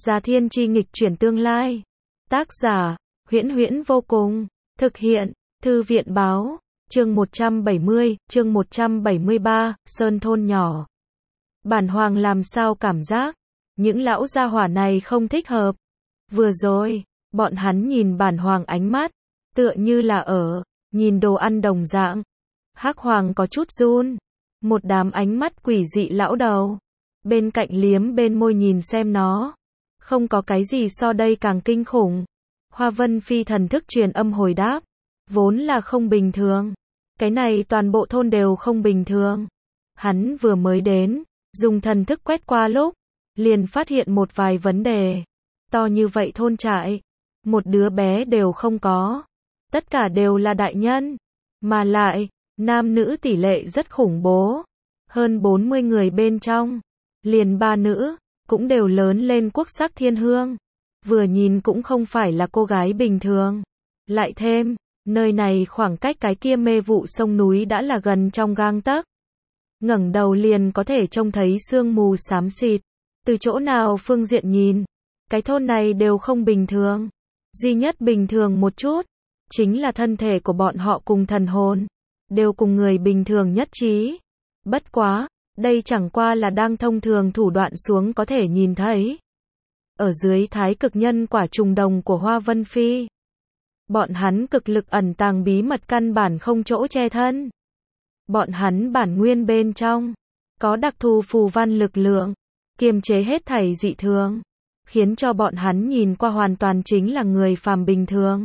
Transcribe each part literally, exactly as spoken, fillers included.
Gia Thiên Chi nghịch chuyển tương lai. Tác giả, Huyễn Huyễn vô cùng. Thực hiện, Thư viện báo. Chương một trăm bảy mươi, chương một trăm bảy mươi ba, Sơn thôn nhỏ. Bản Hoàng làm sao cảm giác, những lão gia hỏa này không thích hợp. Vừa rồi, bọn hắn nhìn Bản Hoàng ánh mắt, tựa như là ở, nhìn đồ ăn đồng dạng. Hắc Hoàng có chút run. Một đám ánh mắt quỷ dị lão đầu. Bên cạnh liếm bên môi nhìn xem nó. Không có cái gì so đây càng kinh khủng. Hoa Vân Phi thần thức truyền âm hồi đáp. Vốn là không bình thường. Cái này toàn bộ thôn đều không bình thường. Hắn vừa mới đến, dùng thần thức quét qua lúc, liền phát hiện một vài vấn đề. To như vậy thôn trại, một đứa bé đều không có. Tất cả đều là đại nhân. Mà lại, nam nữ tỷ lệ rất khủng bố. Hơn bốn mươi người bên trong. Liền ba nữ, cũng đều lớn lên quốc sắc thiên hương. Vừa nhìn cũng không phải là cô gái bình thường. Lại thêm, nơi này khoảng cách cái kia mê vụ sông núi đã là gần trong gang tấc. Ngẩng đầu liền có thể trông thấy sương mù xám xịt. Từ chỗ nào phương diện nhìn, cái thôn này đều không bình thường. Duy nhất bình thường một chút, chính là thân thể của bọn họ cùng thần hồn, đều cùng người bình thường nhất trí. Bất quá, đây chẳng qua là đang thông thường thủ đoạn xuống có thể nhìn thấy. Ở dưới thái cực nhân quả trùng đồng của Hoa Vân Phi, bọn hắn cực lực ẩn tàng bí mật căn bản không chỗ che thân. Bọn hắn bản nguyên bên trong, có đặc thù phù văn lực lượng, kiềm chế hết thảy dị thường, khiến cho bọn hắn nhìn qua hoàn toàn chính là người phàm bình thường.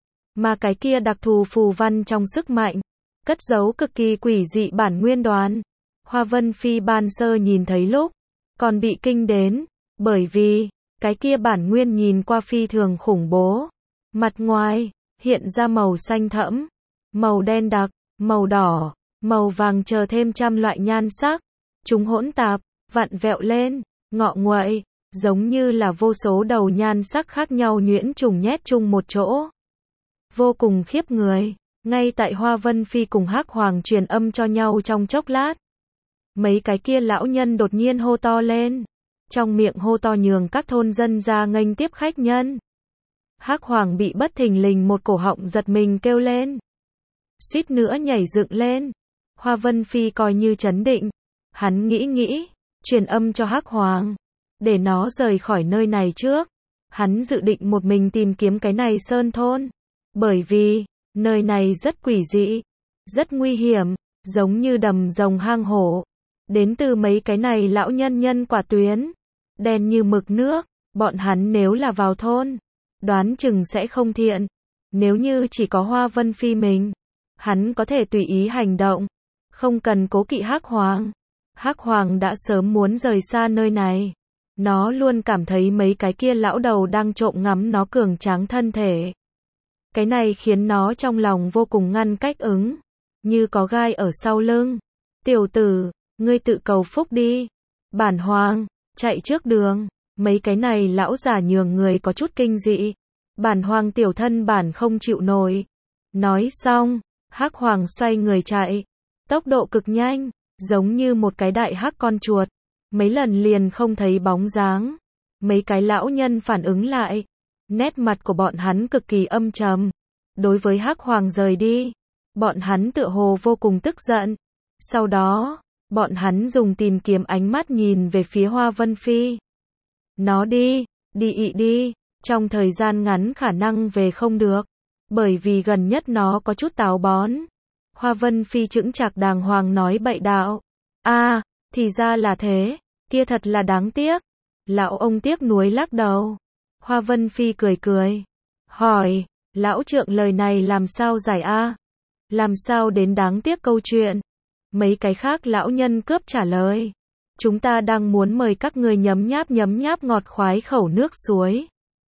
Mà cái kia đặc thù phù văn trong sức mạnh, cất giấu cực kỳ quỷ dị bản nguyên đoàn. Hoa Vân Phi ban sơ nhìn thấy lúc, còn bị kinh đến, bởi vì, cái kia bản nguyên nhìn qua phi thường khủng bố. Mặt ngoài, hiện ra màu xanh thẫm, màu đen đặc, màu đỏ, màu vàng chờ thêm trăm loại nhan sắc. Chúng hỗn tạp, vặn vẹo lên, ngọ nguậy, giống như là vô số đầu nhan sắc khác nhau nhuyễn trùng nhét chung một chỗ. Vô cùng khiếp người, ngay tại Hoa Vân Phi cùng Hắc Hoàng truyền âm cho nhau trong chốc lát. Mấy cái kia lão nhân đột nhiên hô to lên. Trong miệng hô to nhường các thôn dân ra nghênh tiếp khách nhân. Hắc Hoàng bị bất thình lình một cổ họng giật mình kêu lên. Suýt nữa nhảy dựng lên. Hoa Vân Phi coi như trấn định. Hắn nghĩ nghĩ, truyền âm cho Hắc Hoàng, để nó rời khỏi nơi này trước. Hắn dự định một mình tìm kiếm cái này sơn thôn. Bởi vì, nơi này rất quỷ dị, rất nguy hiểm, giống như đầm rồng hang hổ. Đến từ mấy cái này lão nhân nhân quả tuyến, đen như mực nước, bọn hắn nếu là vào thôn, đoán chừng sẽ không thiện. Nếu như chỉ có Hoa Vân Phi mình, hắn có thể tùy ý hành động, không cần cố kỵ Hắc Hoàng. Hắc Hoàng đã sớm muốn rời xa nơi này. Nó luôn cảm thấy mấy cái kia lão đầu đang trộm ngắm nó cường tráng thân thể. Cái này khiến nó trong lòng vô cùng ngăn cách ứng, như có gai ở sau lưng. Tiểu tử, ngươi tự cầu phúc đi. Bản Hoàng, chạy trước đường. Mấy cái này lão già nhường người có chút kinh dị. Bản Hoàng tiểu thân bản không chịu nổi. Nói xong, Hắc Hoàng xoay người chạy. Tốc độ cực nhanh, giống như một cái đại hắc con chuột. Mấy lần liền không thấy bóng dáng. Mấy cái lão nhân phản ứng lại. Nét mặt của bọn hắn cực kỳ âm trầm. Đối với Hắc Hoàng rời đi, bọn hắn tựa hồ vô cùng tức giận. Sau đó, bọn hắn dùng tìm kiếm ánh mắt nhìn về phía Hoa Vân Phi. Nó đi, đi ị đi, trong thời gian ngắn khả năng về không được, bởi vì gần nhất nó có chút táo bón. Hoa Vân Phi chững chạc đàng hoàng nói bậy đạo. A, à, thì ra là thế, kia thật là đáng tiếc. Lão ông tiếc nuối lắc đầu. Hoa Vân Phi cười cười, hỏi, lão trượng lời này làm sao giải a? À? Làm sao đến đáng tiếc câu chuyện? Mấy cái khác lão nhân cướp trả lời. Chúng ta đang muốn mời các người nhấm nháp nhấm nháp ngọt khoái khẩu nước suối.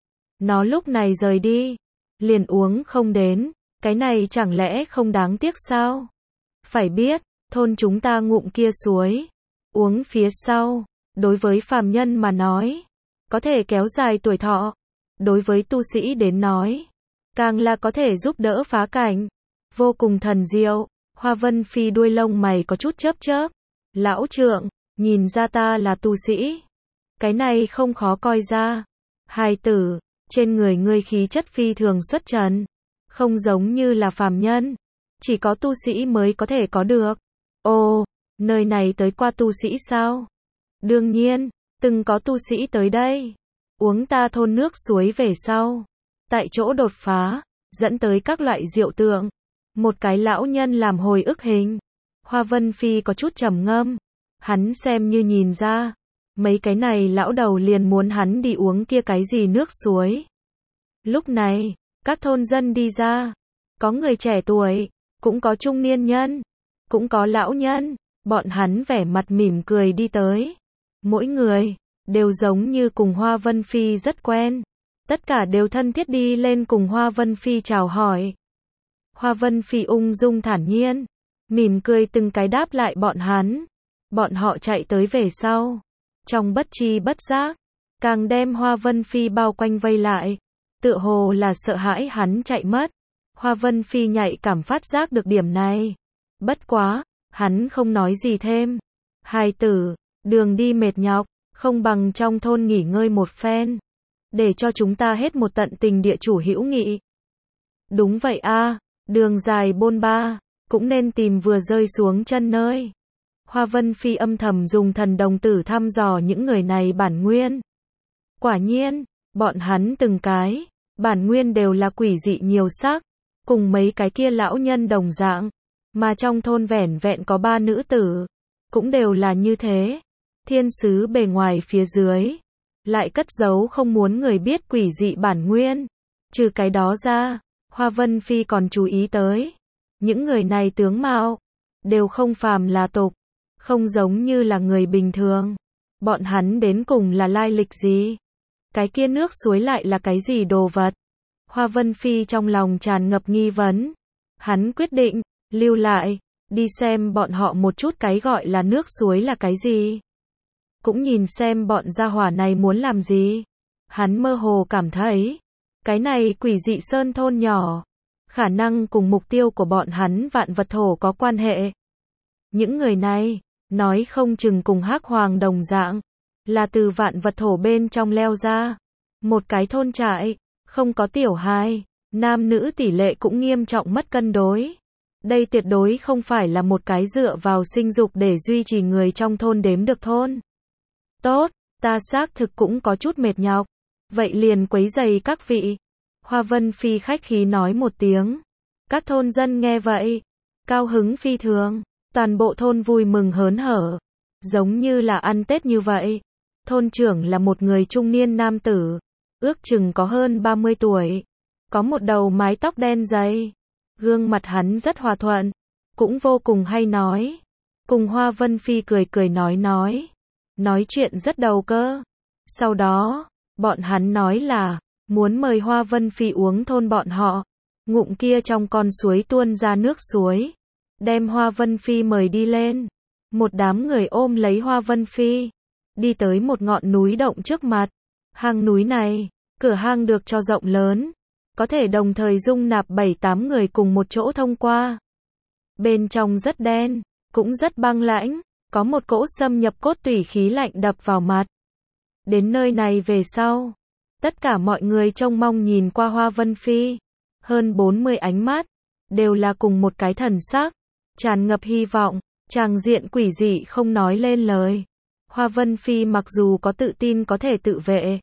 Nó lúc này rời đi, liền uống không đến, cái này chẳng lẽ không đáng tiếc sao? Phải biết, thôn chúng ta ngụm kia suối, uống phía sau, đối với phàm nhân mà nói, có thể kéo dài tuổi thọ. Đối với tu sĩ đến nói, càng là có thể giúp đỡ phá cảnh. Vô cùng thần diệu. Hoa Vân Phi đuôi lông mày có chút chớp chớp. Lão trượng, nhìn ra ta là tu sĩ. Cái này không khó coi ra. Hài tử, trên người ngươi khí chất phi thường xuất trần, không giống như là phàm nhân, chỉ có tu sĩ mới có thể có được. Ồ, nơi này tới qua tu sĩ sao? Đương nhiên, từng có tu sĩ tới đây, uống ta thôn nước suối về sau, tại chỗ đột phá, dẫn tới các loại diệu tượng. Một cái lão nhân làm hồi ức hình. Hoa Vân Phi có chút trầm ngâm, hắn xem như nhìn ra, mấy cái này lão đầu liền muốn hắn đi uống kia cái gì nước suối. Lúc này, các thôn dân đi ra, có người trẻ tuổi, cũng có trung niên nhân, cũng có lão nhân, bọn hắn vẻ mặt mỉm cười đi tới. Mỗi người, đều giống như cùng Hoa Vân Phi rất quen. Tất cả đều thân thiết đi lên cùng Hoa Vân Phi chào hỏi. Hoa Vân Phi ung dung thản nhiên, mỉm cười từng cái đáp lại bọn hắn. Bọn họ chạy tới về sau. Trong bất tri bất giác, càng đem Hoa Vân Phi bao quanh vây lại. Tựa hồ là sợ hãi hắn chạy mất. Hoa Vân Phi nhạy cảm phát giác được điểm này. Bất quá, hắn không nói gì thêm. Hài tử, đường đi mệt nhọc, không bằng trong thôn nghỉ ngơi một phen. Để cho chúng ta hết một tận tình địa chủ hữu nghị. Đúng vậy a, đường dài bôn ba, cũng nên tìm vừa rơi xuống chân nơi. Hoa Vân Phi âm thầm dùng thần đồng tử thăm dò những người này bản nguyên. Quả nhiên, bọn hắn từng cái, bản nguyên đều là quỷ dị nhiều sắc, cùng mấy cái kia lão nhân đồng dạng, mà trong thôn vẻn vẹn có ba nữ tử, cũng đều là như thế. Thiên sứ bề ngoài phía dưới, lại cất giấu không muốn người biết quỷ dị bản nguyên. Trừ cái đó ra, Hoa Vân Phi còn chú ý tới, những người này tướng mạo, đều không phàm là tục, không giống như là người bình thường. Bọn hắn đến cùng là lai lịch gì? Cái kia nước suối lại là cái gì đồ vật? Hoa Vân Phi trong lòng tràn ngập nghi vấn. Hắn quyết định, lưu lại, đi xem bọn họ một chút cái gọi là nước suối là cái gì. Cũng nhìn xem bọn gia hỏa này muốn làm gì. Hắn mơ hồ cảm thấy, cái này quỷ dị sơn thôn nhỏ, khả năng cùng mục tiêu của bọn hắn vạn vật thổ có quan hệ. Những người này, nói không chừng cùng Hắc Hoàng đồng dạng, là từ vạn vật thổ bên trong leo ra. Một cái thôn trại, không có tiểu hài, nam nữ tỷ lệ cũng nghiêm trọng mất cân đối. Đây tuyệt đối không phải là một cái dựa vào sinh dục để duy trì người trong thôn đếm được thôn. Tốt, ta xác thực cũng có chút mệt nhọc. Vậy liền quấy rầy các vị. Hoa Vân Phi khách khí nói một tiếng. Các thôn dân nghe vậy, cao hứng phi thường. Toàn bộ thôn vui mừng hớn hở, giống như là ăn Tết như vậy. Thôn trưởng là một người trung niên nam tử, ước chừng có hơn ba mươi tuổi, có một đầu mái tóc đen dày. Gương mặt hắn rất hòa thuận, cũng vô cùng hay nói. Cùng Hoa Vân Phi cười cười nói nói, nói chuyện rất đầu cơ. Sau đó, bọn hắn nói là, muốn mời Hoa Vân Phi uống thôn bọn họ. Ngụm kia trong con suối tuôn ra nước suối, đem Hoa Vân Phi mời đi lên. Một đám người ôm lấy Hoa Vân Phi, đi tới một ngọn núi động trước mặt. Hang núi này, cửa hang được cho rộng lớn, có thể đồng thời dung nạp bảy tám người cùng một chỗ thông qua. Bên trong rất đen, cũng rất băng lãnh, có một cỗ xâm nhập cốt tủy khí lạnh đập vào mặt. Đến nơi này về sau, tất cả mọi người trông mong nhìn qua Hoa Vân Phi, hơn bốn mươi ánh mắt, đều là cùng một cái thần sắc, tràn ngập hy vọng, tràng diện quỷ dị không nói lên lời. Hoa Vân Phi mặc dù có tự tin có thể tự vệ,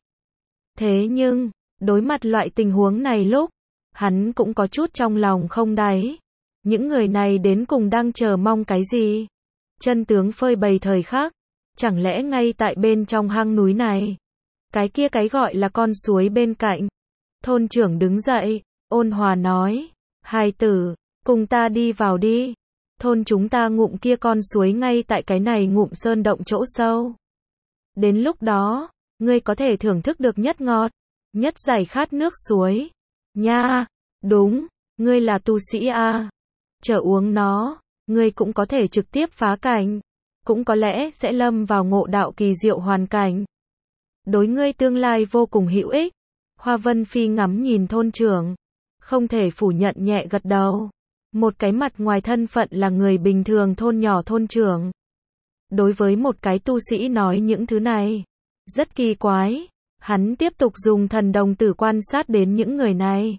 thế nhưng, đối mặt loại tình huống này lúc, hắn cũng có chút trong lòng không đáy. Những người này đến cùng đang chờ mong cái gì? Chân tướng phơi bày thời khắc, chẳng lẽ ngay tại bên trong hang núi này, cái kia cái gọi là con suối bên cạnh. Thôn trưởng đứng dậy, ôn hòa nói, hài tử, cùng ta đi vào đi. Thôn chúng ta ngụm kia con suối ngay tại cái này ngụm sơn động chỗ sâu. Đến lúc đó, ngươi có thể thưởng thức được nhất ngọt, nhất giải khát nước suối. Nha, đúng, ngươi là tu sĩ a, chờ uống nó, ngươi cũng có thể trực tiếp phá cảnh, cũng có lẽ sẽ lâm vào ngộ đạo kỳ diệu hoàn cảnh. Đối ngươi tương lai vô cùng hữu ích. Hoa Vân Phi ngắm nhìn thôn trưởng, không thể phủ nhận nhẹ gật đầu. Một cái mặt ngoài thân phận là người bình thường thôn nhỏ thôn trưởng, đối với một cái tu sĩ nói những thứ này, rất kỳ quái. Hắn tiếp tục dùng thần đồng tử quan sát đến những người này.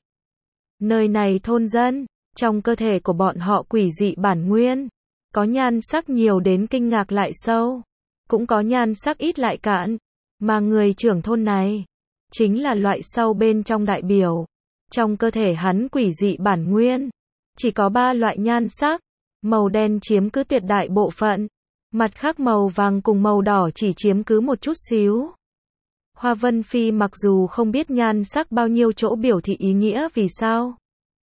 Nơi này thôn dân, trong cơ thể của bọn họ quỷ dị bản nguyên, có nhan sắc nhiều đến kinh ngạc lại sâu, cũng có nhan sắc ít lại cạn, mà người trưởng thôn này chính là loại sâu bên trong đại biểu. Trong cơ thể hắn quỷ dị bản nguyên chỉ có ba loại nhan sắc, màu đen chiếm cứ tuyệt đại bộ phận, mặt khác màu vàng cùng màu đỏ chỉ chiếm cứ một chút xíu. Hoa Vân Phi mặc dù không biết nhan sắc bao nhiêu chỗ biểu thị ý nghĩa vì sao.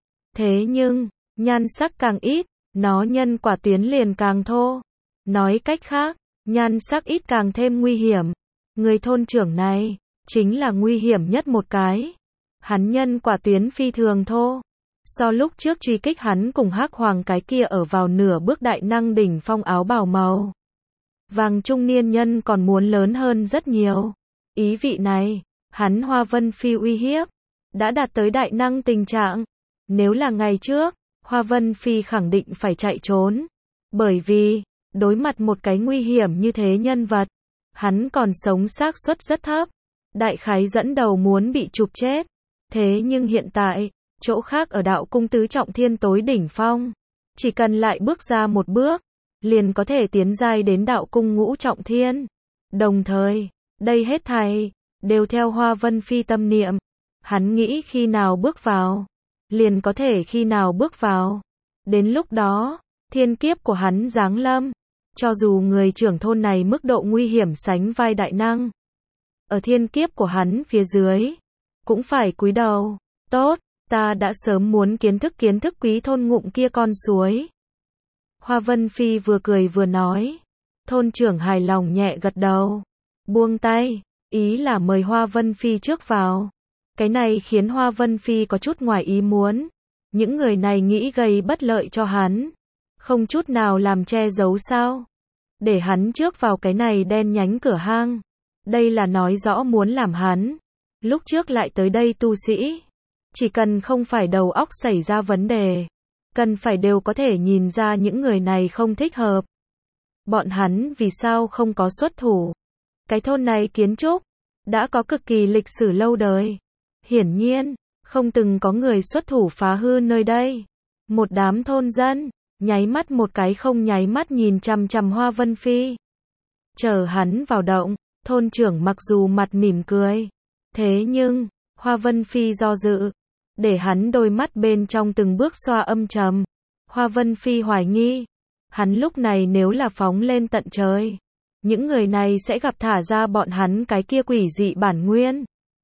Thế nhưng, nhan sắc càng ít, nó nhân quả tuyến liền càng thô. Nói cách khác, nhan sắc ít càng thêm nguy hiểm. Người thôn trưởng này, chính là nguy hiểm nhất một cái. Hắn nhân quả tuyến phi thường thô. So lúc trước truy kích hắn cùng Hắc Hoàng cái kia ở vào nửa bước đại năng đỉnh phong áo bào màu vàng trung niên nhân còn muốn lớn hơn rất nhiều. Ý vị này, hắn Hoa Vân Phi uy hiếp đã đạt tới đại năng tình trạng. Nếu là ngày trước, Hoa Vân Phi khẳng định phải chạy trốn. Bởi vì, đối mặt một cái nguy hiểm như thế nhân vật, hắn còn sống xác suất rất thấp. Đại khái dẫn đầu muốn bị chụp chết. Thế nhưng hiện tại, chỗ khác ở đạo cung tứ trọng thiên tối đỉnh phong, chỉ cần lại bước ra một bước, liền có thể tiến giai đến đạo cung ngũ trọng thiên. Đồng thời, đây hết thảy đều theo Hoa Vân Phi tâm niệm. Hắn nghĩ khi nào bước vào, liền có thể khi nào bước vào. Đến lúc đó, thiên kiếp của hắn giáng lâm, cho dù người trưởng thôn này mức độ nguy hiểm sánh vai đại năng, ở thiên kiếp của hắn phía dưới, cũng phải cúi đầu. Tốt, ta đã sớm muốn kiến thức kiến thức quý thôn ngụm kia con suối. Hoa Vân Phi vừa cười vừa nói. Thôn trưởng hài lòng nhẹ gật đầu, buông tay, ý là mời Hoa Vân Phi trước vào. Cái này khiến Hoa Vân Phi có chút ngoài ý muốn. Những người này nghĩ gây bất lợi cho hắn, không chút nào làm che giấu sao? Để hắn trước vào cái này đen nhánh cửa hang. Đây là nói rõ muốn làm hắn. Lúc trước lại tới đây tu sĩ, chỉ cần không phải đầu óc xảy ra vấn đề, cần phải đều có thể nhìn ra những người này không thích hợp. Bọn hắn vì sao không có xuất thủ? Cái thôn này kiến trúc đã có cực kỳ lịch sử lâu đời. Hiển nhiên, không từng có người xuất thủ phá hư nơi đây. Một đám thôn dân, nháy mắt một cái không nháy mắt nhìn chằm chằm Hoa Vân Phi. Chờ hắn vào động, thôn trưởng mặc dù mặt mỉm cười. Thế nhưng, Hoa Vân Phi do dự, để hắn đôi mắt bên trong từng bước xoa âm trầm. Hoa Vân Phi hoài nghi, hắn lúc này nếu là phóng lên tận trời, những người này sẽ gặp thả ra bọn hắn cái kia quỷ dị bản nguyên.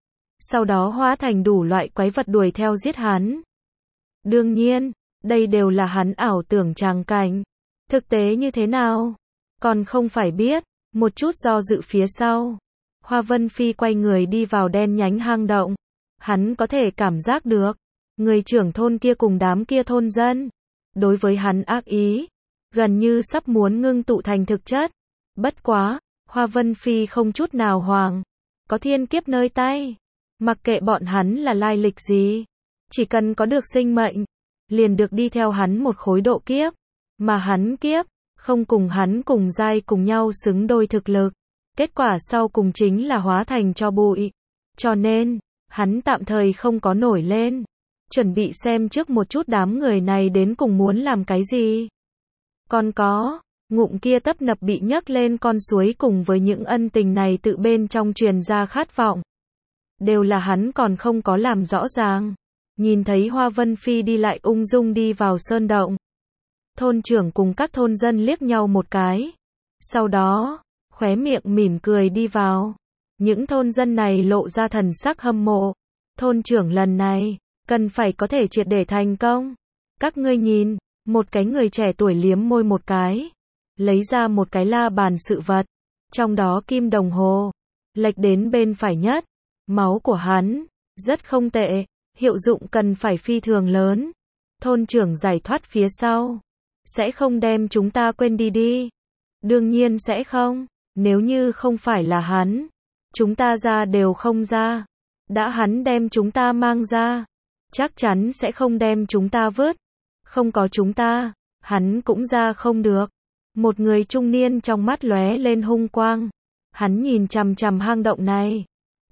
Sau đó hóa thành đủ loại quái vật đuổi theo giết hắn. Đương nhiên, đây đều là hắn ảo tưởng tràng cảnh. Thực tế như thế nào? Còn không phải biết. Một chút do dự phía sau, Hoa Vân Phi quay người đi vào đen nhánh hang động. Hắn có thể cảm giác được, người trưởng thôn kia cùng đám kia thôn dân, đối với hắn ác ý, gần như sắp muốn ngưng tụ thành thực chất. Bất quá, Hoa Vân Phi không chút nào hoảng, có thiên kiếp nơi tay. Mặc kệ bọn hắn là lai lịch gì, chỉ cần có được sinh mệnh, liền được đi theo hắn một khối độ kiếp. Mà hắn kiếp, không cùng hắn cùng giai cùng nhau xứng đôi thực lực. Kết quả sau cùng chính là hóa thành tro bụi. Cho nên, hắn tạm thời không có nổi lên. Chuẩn bị xem trước một chút đám người này đến cùng muốn làm cái gì. Còn có, ngụm kia tấp nập bị nhấc lên con suối cùng với những ân tình này tự bên trong truyền ra khát vọng. Đều là hắn còn không có làm rõ ràng. Nhìn thấy Hoa Vân Phi đi lại ung dung đi vào sơn động. Thôn trưởng cùng các thôn dân liếc nhau một cái. Sau đó, khóe miệng mỉm cười đi vào. Những thôn dân này lộ ra thần sắc hâm mộ. Thôn trưởng lần này, cần phải có thể triệt để thành công. Các ngươi nhìn, một cái người trẻ tuổi liếm môi một cái. Lấy ra một cái la bàn sự vật. Trong đó kim đồng hồ. Lệch đến bên phải nhất. Máu của hắn, rất không tệ. Hiệu dụng cần phải phi thường lớn. Thôn trưởng giải thoát phía sau. Sẽ không đem chúng ta quên đi đi. Đương nhiên sẽ không. Nếu như không phải là hắn, chúng ta ra đều không ra. Đã hắn đem chúng ta mang ra, chắc chắn sẽ không đem chúng ta vứt. Không có chúng ta, hắn cũng ra không được. Một người trung niên trong mắt lóe lên hung quang. Hắn nhìn chằm chằm hang động này.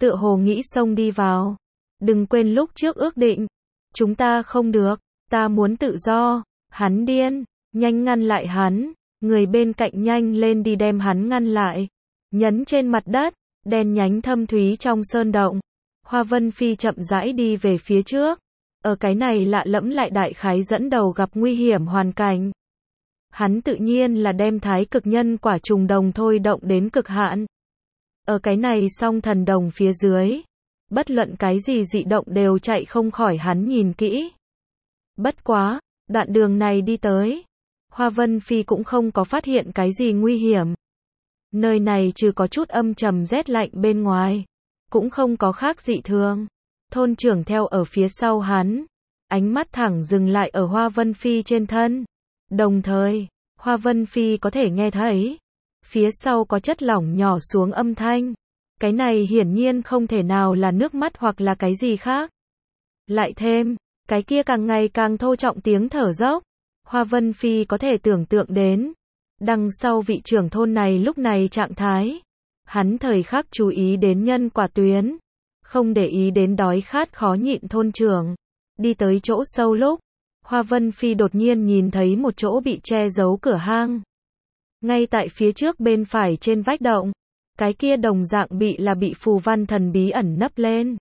tựa hồ nghĩ xông đi vào. Đừng quên lúc trước ước định. Chúng ta không được, ta muốn tự do. Hắn điên, nhanh ngăn lại hắn. Người bên cạnh nhanh lên đi đem hắn ngăn lại. Nhấn trên mặt đất, đen nhánh thâm thúy trong sơn động. Hoa Vân Phi chậm rãi đi về phía trước. Ở cái này lạ lẫm lại đại khái dẫn đầu gặp nguy hiểm hoàn cảnh. Hắn tự nhiên là đem thái cực nhân quả trùng đồng thôi động đến cực hạn. Ở cái này song thần đồng phía dưới, bất luận cái gì dị động đều chạy không khỏi hắn nhìn kỹ. Bất quá, đoạn đường này đi tới, Hoa Vân Phi cũng không có phát hiện cái gì nguy hiểm. Nơi này trừ có chút âm trầm rét lạnh bên ngoài, cũng không có khác dị thường. Thôn trưởng theo ở phía sau hắn, ánh mắt thẳng dừng lại ở Hoa Vân Phi trên thân. Đồng thời, Hoa Vân Phi có thể nghe thấy, phía sau có chất lỏng nhỏ xuống âm thanh. Cái này hiển nhiên không thể nào là nước mắt hoặc là cái gì khác. Lại thêm, cái kia càng ngày càng thô trọng tiếng thở dốc. Hoa Vân Phi có thể tưởng tượng đến, đằng sau vị trưởng thôn này lúc này trạng thái. Hắn thời khắc chú ý đến nhân quả tuyến, không để ý đến đói khát khó nhịn thôn trưởng. Đi tới chỗ sâu lúc, Hoa Vân Phi đột nhiên nhìn thấy một chỗ bị che giấu cửa hang. Ngay tại phía trước bên phải trên vách động, cái kia đồng dạng bị là bị phù văn thần bí ẩn nấp lên.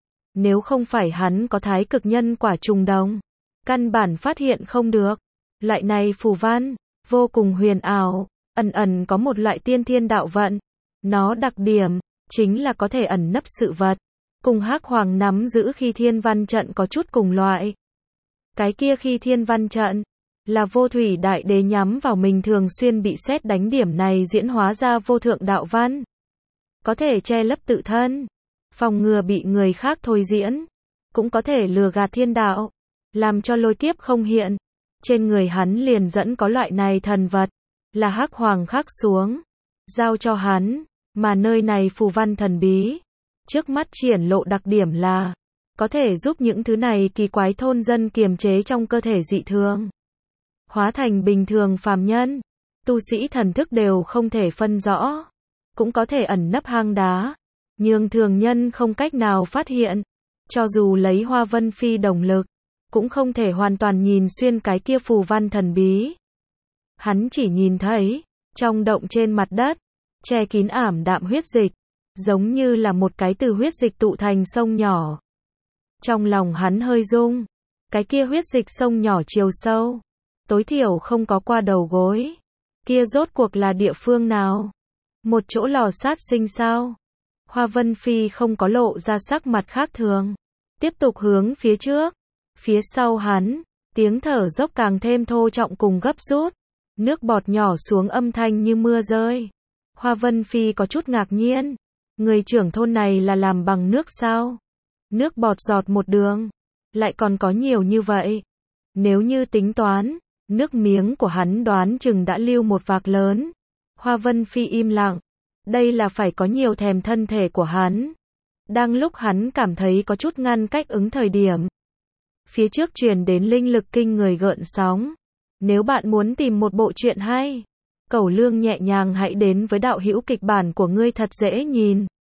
Nếu không phải hắn có thái cực nhân quả trùng đồng, căn bản phát hiện không được. Loại này phù văn, vô cùng huyền ảo, ẩn ẩn có một loại tiên thiên đạo vận. Nó đặc điểm, chính là có thể ẩn nấp sự vật. Cùng Hắc Hoàng nắm giữ khi thiên văn trận có chút cùng loại. Cái kia khi thiên văn trận, là vô thủy đại đế nhắm vào mình thường xuyên bị sét đánh điểm này diễn hóa ra vô thượng đạo văn. Có thể che lấp tự thân, phòng ngừa bị người khác thôi diễn, cũng có thể lừa gạt thiên đạo, làm cho lôi kiếp không hiện. Trên người hắn liền dẫn có loại này thần vật, là Hắc Hoàng khắc xuống, giao cho hắn, mà nơi này phù văn thần bí, trước mắt triển lộ đặc điểm là, có thể giúp những thứ này kỳ quái thôn dân kiềm chế trong cơ thể dị thường, hóa thành bình thường phàm nhân, tu sĩ thần thức đều không thể phân rõ, cũng có thể ẩn nấp hang đá, nhưng thường nhân không cách nào phát hiện, cho dù lấy Hoa Vân Phi đồng lực, cũng không thể hoàn toàn nhìn xuyên cái kia phù văn thần bí. Hắn chỉ nhìn thấy, trong động trên mặt đất, che kín ảm đạm huyết dịch, giống như là một cái từ huyết dịch tụ thành sông nhỏ. Trong lòng hắn hơi rung, cái kia huyết dịch sông nhỏ chiều sâu, tối thiểu không có qua đầu gối. Kia rốt cuộc là địa phương nào? Một chỗ lò sát sinh sao? Hoa Vân Phi không có lộ ra sắc mặt khác thường, tiếp tục hướng phía trước. Phía sau hắn, tiếng thở dốc càng thêm thô trọng cùng gấp rút, nước bọt nhỏ xuống âm thanh như mưa rơi. Hoa Vân Phi có chút ngạc nhiên, người trưởng thôn này là làm bằng nước sao? Nước bọt giọt một đường, lại còn có nhiều như vậy. Nếu như tính toán, nước miếng của hắn đoán chừng đã lưu một vạc lớn. Hoa Vân Phi im lặng, đây là phải có nhiều thèm thân thể của hắn. Đang lúc hắn cảm thấy có chút ngăn cách ứng thời điểm, phía trước truyền đến linh lực kinh người gợn sóng. Nếu bạn muốn tìm một bộ truyện hay, Cẩu Lương nhẹ nhàng hãy đến với đạo hữu kịch bản của ngươi thật dễ nhìn.